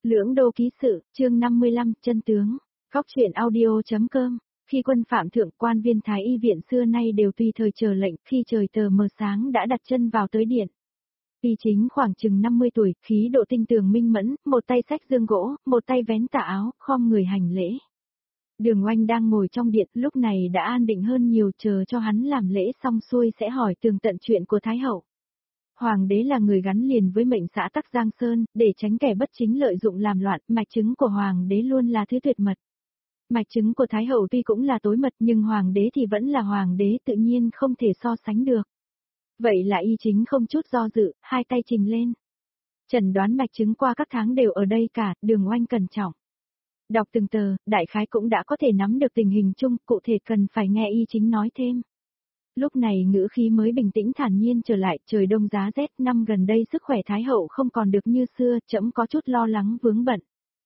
Lưỡng đô ký sự, chương 55, chân tướng. Góc truyện audio.com. Khi quân phạm thượng, quan viên Thái y viện xưa nay đều tùy thời chờ lệnh, khi trời tờ mờ sáng đã đặt chân vào tới điện. Y Chính khoảng chừng 50 tuổi, khí độ tinh tường minh mẫn, một tay xách dương gỗ, một tay vén tà áo, khom người hành lễ. Đường Oanh đang ngồi trong điện, lúc này đã an định hơn nhiều, chờ cho hắn làm lễ xong xuôi sẽ hỏi tường tận chuyện của Thái hậu. Hoàng đế là người gắn liền với mệnh xã Tắc Giang Sơn, để tránh kẻ bất chính lợi dụng làm loạn, mạch chứng của Hoàng đế luôn là thứ tuyệt mật. Mạch chứng của Thái hậu tuy cũng là tối mật nhưng Hoàng đế thì vẫn là Hoàng đế, tự nhiên không thể so sánh được. Vậy là Y Chính không chút do dự, hai tay trình lên. Chẩn đoán mạch chứng qua các tháng đều ở đây cả, Đường Oanh cẩn trọng. Đọc từng tờ, đại khái cũng đã có thể nắm được tình hình chung, cụ thể cần phải nghe Y Chính nói thêm. Lúc này ngữ khí mới bình tĩnh thản nhiên trở lại, trời đông giá rét, năm gần đây sức khỏe Thái hậu không còn được như xưa, trẫm có chút lo lắng vướng bận.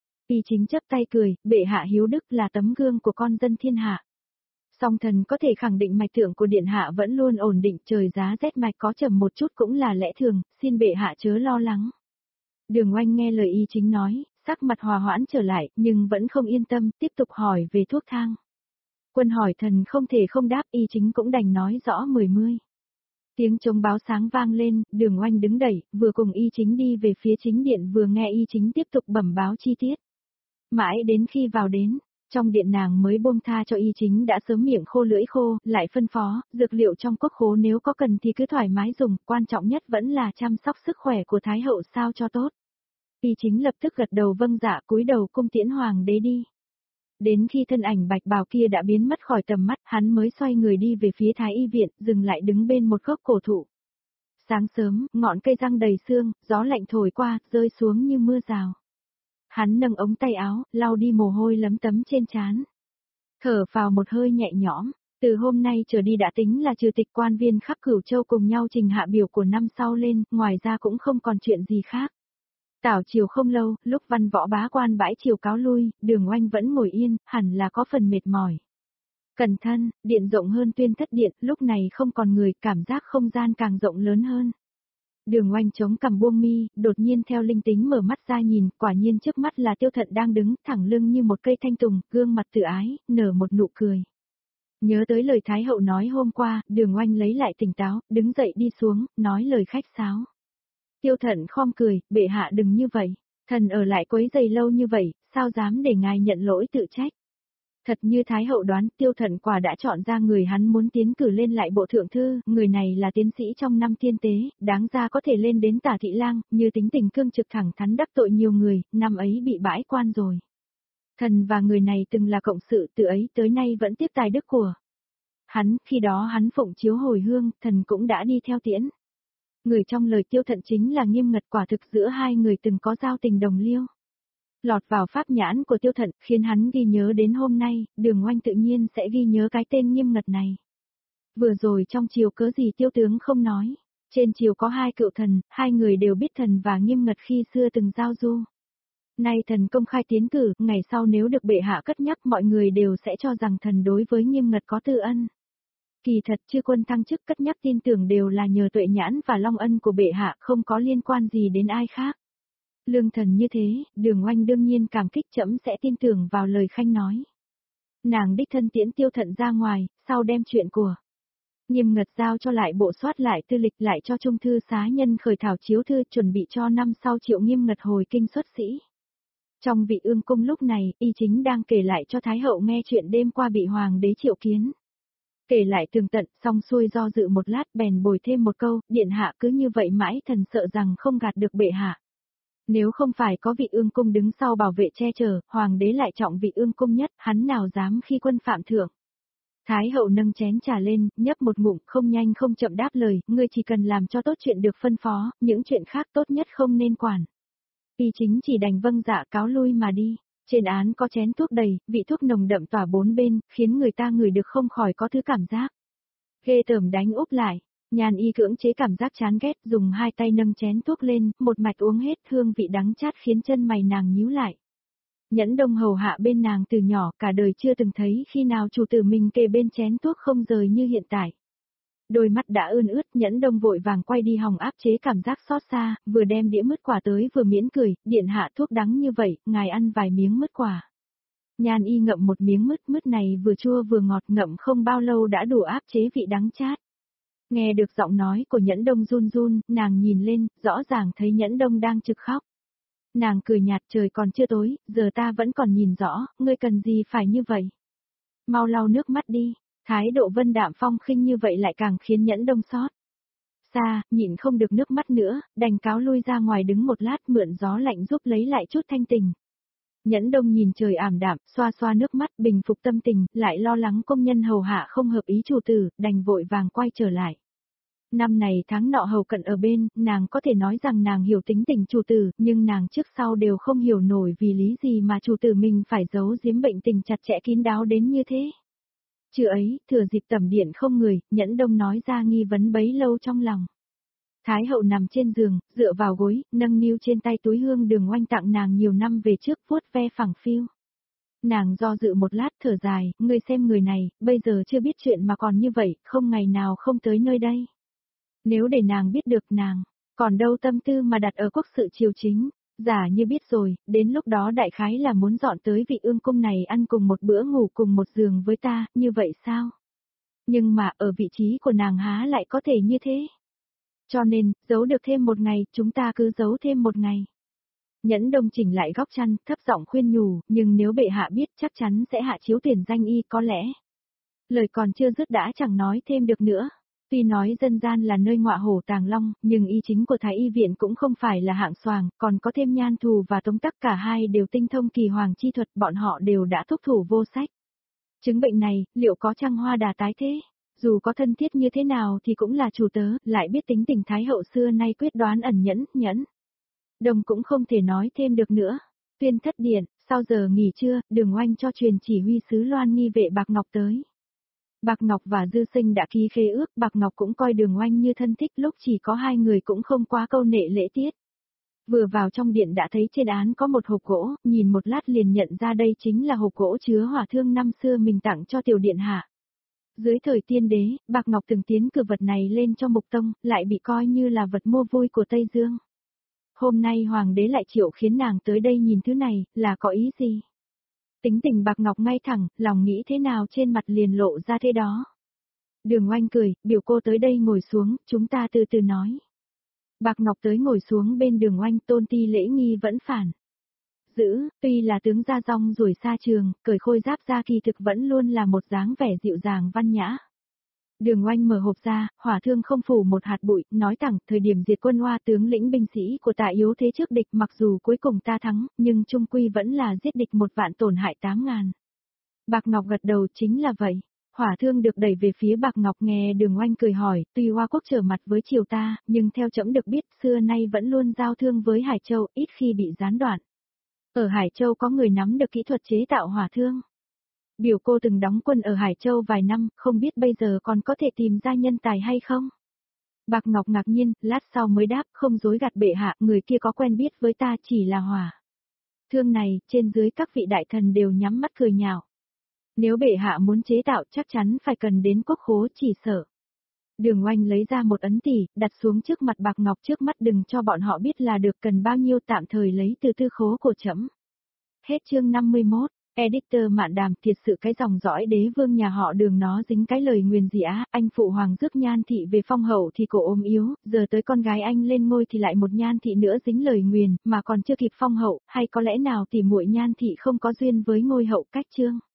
Y Chính chắp tay cười, bệ hạ hiếu đức là tấm gương của con dân thiên hạ. Song thần có thể khẳng định mạch tượng của điện hạ vẫn luôn ổn định, trời giá rét mạch có trầm một chút cũng là lẽ thường, xin bệ hạ chớ lo lắng. Đường Oanh nghe lời Y Chính nói, sắc mặt hòa hoãn trở lại, nhưng vẫn không yên tâm, tiếp tục hỏi về thuốc thang. Quân hỏi thần không thể không đáp, Y Chính cũng đành nói rõ mười mươi. Tiếng trống báo sáng vang lên, Đường Oanh đứng đẩy, vừa cùng Y Chính đi về phía chính điện vừa nghe Y Chính tiếp tục bẩm báo chi tiết. Mãi đến khi vào đến, trong điện nàng mới buông tha cho Y Chính đã sớm miệng khô lưỡi khô, lại phân phó, dược liệu trong cốc khố nếu có cần thì cứ thoải mái dùng, quan trọng nhất vẫn là chăm sóc sức khỏe của Thái hậu sao cho tốt. Y Chính lập tức gật đầu vâng dạ, cúi đầu cung tiễn Hoàng đế đi. Đến khi thân ảnh bạch bào kia đã biến mất khỏi tầm mắt, hắn mới xoay người đi về phía Thái y viện, dừng lại đứng bên một gốc cổ thụ. Sáng sớm, ngọn cây răng đầy sương, gió lạnh thổi qua, rơi xuống như mưa rào. Hắn nâng ống tay áo, lau đi mồ hôi lấm tấm trên trán. Thở vào một hơi nhẹ nhõm, từ hôm nay trở đi đã tính là trừ tịch quan viên khắp Cửu Châu cùng nhau trình hạ biểu của năm sau lên, ngoài ra cũng không còn chuyện gì khác. Tảo chiều không lâu, lúc văn võ bá quan bãi chiều cáo lui, Đường Oanh vẫn ngồi yên, hẳn là có phần mệt mỏi. Cẩn thân, điện rộng hơn Tuyên Thất Điện, lúc này không còn người, cảm giác không gian càng rộng lớn hơn. Đường Oanh chống cằm buông mi, đột nhiên theo linh tính mở mắt ra nhìn, quả nhiên trước mắt là Tiêu Thận đang đứng, thẳng lưng như một cây thanh tùng, gương mặt tự ái, nở một nụ cười. Nhớ tới lời Thái hậu nói hôm qua, Đường Oanh lấy lại tỉnh táo, đứng dậy đi xuống, nói lời khách sáo. Tiêu Thận khom cười, bệ hạ đừng như vậy, thần ở lại quấy giày lâu như vậy, sao dám để ngài nhận lỗi tự trách. Thật như Thái hậu đoán, Tiêu Thận quả đã chọn ra người hắn muốn tiến cử lên lại bộ thượng thư, người này là tiến sĩ trong năm tiên tế, đáng ra có thể lên đến Tả thị lang, như tính tình cương trực thẳng thắn đắc tội nhiều người, năm ấy bị bãi quan rồi. Thần và người này từng là cộng sự, từ ấy tới nay vẫn tiếp tài đức của hắn, khi đó hắn phụng chiếu hồi hương, thần cũng đã đi theo tiễn. Người trong lời Tiêu Thận chính là Nghiêm Ngật, quả thực giữa hai người từng có giao tình đồng liêu. Lọt vào pháp nhãn của Tiêu Thận khiến hắn ghi nhớ đến hôm nay, Đường Oanh tự nhiên sẽ ghi nhớ cái tên Nghiêm Ngật này. Vừa rồi trong triều cớ gì Tiêu tướng không nói, trên triều có hai cựu thần, hai người đều biết thần và Nghiêm Ngật khi xưa từng giao du. Nay thần công khai tiến cử, ngày sau nếu được bệ hạ cất nhắc mọi người đều sẽ cho rằng thần đối với Nghiêm Ngật có tư ân. Kỳ thật chư quân thăng chức cất nhắc tin tưởng đều là nhờ tuệ nhãn và long ân của bệ hạ, không có liên quan gì đến ai khác. Lương thần như thế, Đường Oanh đương nhiên cảm kích, trẫm sẽ tin tưởng vào lời khanh nói. Nàng đích thân tiễn Tiêu Thận ra ngoài, sau đem chuyện của Nghiêm Ngật giao cho lại bộ soát lại tư lịch, lại cho trung thư xá nhân khởi thảo chiếu thư, chuẩn bị cho năm sau triệu Nghiêm Ngật hồi kinh xuất sĩ. Trong vị ương cung lúc này, Y Chính đang kể lại cho Thái hậu nghe chuyện đêm qua bị hoàng đế triệu kiến. Kể lại tường tận, xong xuôi do dự một lát bèn bồi thêm một câu, điện hạ cứ như vậy mãi thần sợ rằng không gạt được bệ hạ. Nếu không phải có vị ương cung đứng sau bảo vệ che chở, hoàng đế lại trọng vị ương cung nhất, hắn nào dám khi quân phạm thượng. Thái hậu nâng chén trà lên, nhấp một ngụm, không nhanh không chậm đáp lời, ngươi chỉ cần làm cho tốt chuyện được phân phó, những chuyện khác tốt nhất không nên quản. Y Chính chỉ đành vâng dạ cáo lui mà đi. Trên án có chén thuốc đầy, vị thuốc nồng đậm tỏa bốn bên, khiến người ta ngửi được không khỏi có thứ cảm giác ghê tởm đánh úp lại. Nhàn Y cưỡng chế cảm giác chán ghét, dùng hai tay nâng chén thuốc lên, một mạch uống hết, hương vị đắng chát khiến chân mày nàng nhíu lại. Nhẫn Đông hầu hạ bên nàng từ nhỏ, cả đời chưa từng thấy khi nào chủ tử mình kề bên chén thuốc không rời như hiện tại. Đôi mắt đã ươn ướt, Nhẫn Đông vội vàng quay đi hòng áp chế cảm giác xót xa, vừa đem đĩa mứt quả tới vừa miễn cười, điện hạ thuốc đắng như vậy, ngài ăn vài miếng mứt quả. Nhan Y ngậm một miếng mứt, mứt này vừa chua vừa ngọt, ngậm không bao lâu đã đủ áp chế vị đắng chát. Nghe được giọng nói của Nhẫn Đông run run, nàng nhìn lên, rõ ràng thấy Nhẫn Đông đang trực khóc. Nàng cười nhạt, trời còn chưa tối, giờ ta vẫn còn nhìn rõ, ngươi cần gì phải như vậy. Mau lau nước mắt đi, thái độ Vân đạm phong khinh như vậy lại càng khiến Nhẫn Đông xót xa, nhịn không được nước mắt nữa, đành cáo lui ra ngoài đứng một lát mượn gió lạnh giúp lấy lại chút thanh tình. Nhẫn Đông nhìn trời ảm đạm, xoa xoa nước mắt bình phục tâm tình, lại lo lắng công nhân hầu hạ không hợp ý chủ tử, đành vội vàng quay trở lại. Năm này tháng nọ hầu cận ở bên, nàng có thể nói rằng nàng hiểu tính tình chủ tử, nhưng nàng trước sau đều không hiểu nổi vì lý gì mà chủ tử mình phải giấu giếm bệnh tình chặt chẽ kín đáo đến như thế. Trưa ấy, thừa dịp tẩm điện không người, Nhẫn Đông nói ra nghi vấn bấy lâu trong lòng. Thái hậu nằm trên giường, dựa vào gối, nâng niu trên tay túi hương Đường Oanh tặng nàng nhiều năm về trước, vuốt ve phẳng phiu. Nàng do dự một lát thở dài, ngươi xem người này, bây giờ chưa biết chuyện mà còn như vậy, không ngày nào không tới nơi đây. Nếu để nàng biết được nàng, còn đâu tâm tư mà đặt ở quốc sự triều chính, giả như biết rồi, đến lúc đó đại khái là muốn dọn tới vị ương cung này ăn cùng một bữa ngủ cùng một giường với ta, như vậy sao? Nhưng mà ở vị trí của nàng há lại có thể như thế? Cho nên, giấu được thêm một ngày, chúng ta cứ giấu thêm một ngày. Nhẫn Đông chỉnh lại góc chăn, thấp giọng khuyên nhủ, nhưng nếu bệ hạ biết chắc chắn sẽ hạ chiếu tuyển danh y có lẽ. Lời còn chưa dứt đã chẳng nói thêm được nữa. Tuy nói dân gian là nơi ngọa hổ tàng long, nhưng y chính của Thái Y viện cũng không phải là hạng xoàng, còn có thêm Nhan Thù và Tống Tắc, cả hai đều tinh thông kỳ hoàng chi thuật, bọn họ đều đã thúc thủ vô sách. Chứng bệnh này, liệu có chăng hoa đà tái thế? Dù có thân thiết như thế nào thì cũng là chủ tớ, lại biết tính tình Thái hậu xưa nay quyết đoán ẩn nhẫn. Đồng cũng không thể nói thêm được nữa. Tuyên thất điện, sau giờ nghỉ trưa, Đường Oanh cho truyền chỉ huy sứ Loan nghi vệ Bạc Ngọc tới. Bạc Ngọc và Dư Sinh đã ký khế ước, Bạc Ngọc cũng coi Đường Oanh như thân thích, lúc chỉ có hai người cũng không quá câu nệ lễ tiết. Vừa vào trong điện đã thấy trên án có một hộp gỗ, nhìn một lát liền nhận ra đây chính là hộp gỗ chứa hỏa thương năm xưa mình tặng cho tiểu điện hạ. Dưới thời tiên đế, Bạc Ngọc từng tiến cử vật này lên cho Mục Tông, lại bị coi như là vật mua vui của Tây Dương. Hôm nay hoàng đế lại triệu khiến nàng tới đây nhìn thứ này, là có ý gì? Tính tình Bạc Ngọc ngay thẳng, lòng nghĩ thế nào trên mặt liền lộ ra thế đó. Đường Oanh cười, biểu cô tới đây ngồi xuống, chúng ta từ từ nói. Bạc Ngọc tới ngồi xuống bên Đường Oanh, Tôn Ti lễ nghi vẫn phản. Giữ, tuy là tướng gia rong ruổi xa trường, cởi khôi giáp ra kỳ thực vẫn luôn là một dáng vẻ dịu dàng văn nhã. Đường Oanh mở hộp ra, hỏa thương không phủ một hạt bụi, nói thẳng, thời điểm diệt quân Hoa tướng lĩnh binh sĩ của ta yếu thế trước địch, mặc dù cuối cùng ta thắng, nhưng chung quy vẫn là giết địch 1 vạn tổn hại 8.000. Bạc Ngọc gật đầu, chính là vậy. Hỏa thương được đẩy về phía Bạc Ngọc, nghe Đường Oanh cười hỏi, tuy Hoa quốc trở mặt với triều ta, nhưng theo trẫm được biết, xưa nay vẫn luôn giao thương với Hải Châu, ít khi bị gián đoạn. Ở Hải Châu có người nắm được kỹ thuật chế tạo hỏa thương. Biểu cô từng đóng quân ở Hải Châu vài năm, không biết bây giờ còn có thể tìm ra nhân tài hay không? Bạc Ngọc ngạc nhiên, lát sau mới đáp, không dối gạt bệ hạ, người kia có quen biết với ta chỉ là hỏa thương này, trên dưới các vị đại thần đều nhắm mắt cười nhạo. Nếu bệ hạ muốn chế tạo chắc chắn phải cần đến quốc khố chỉ sợ. Đường Oanh lấy ra một ấn tỷ, đặt xuống trước mặt Bạc Ngọc, trước mắt đừng cho bọn họ biết là được, cần bao nhiêu tạm thời lấy từ tư khố của trẫm. Hết chương 51. Editor Mạn Đàm, thiệt sự cái dòng dõi đế vương nhà họ Đường nó dính cái lời nguyền gì á, anh phụ hoàng rước Nhan thị về phong hậu thì cổ ốm yếu, giờ tới con gái anh lên ngôi thì lại một Nhan thị nữa dính lời nguyền, mà còn chưa kịp phong hậu, hay có lẽ nào tỉ muội Nhan thị không có duyên với ngôi hậu cách chương.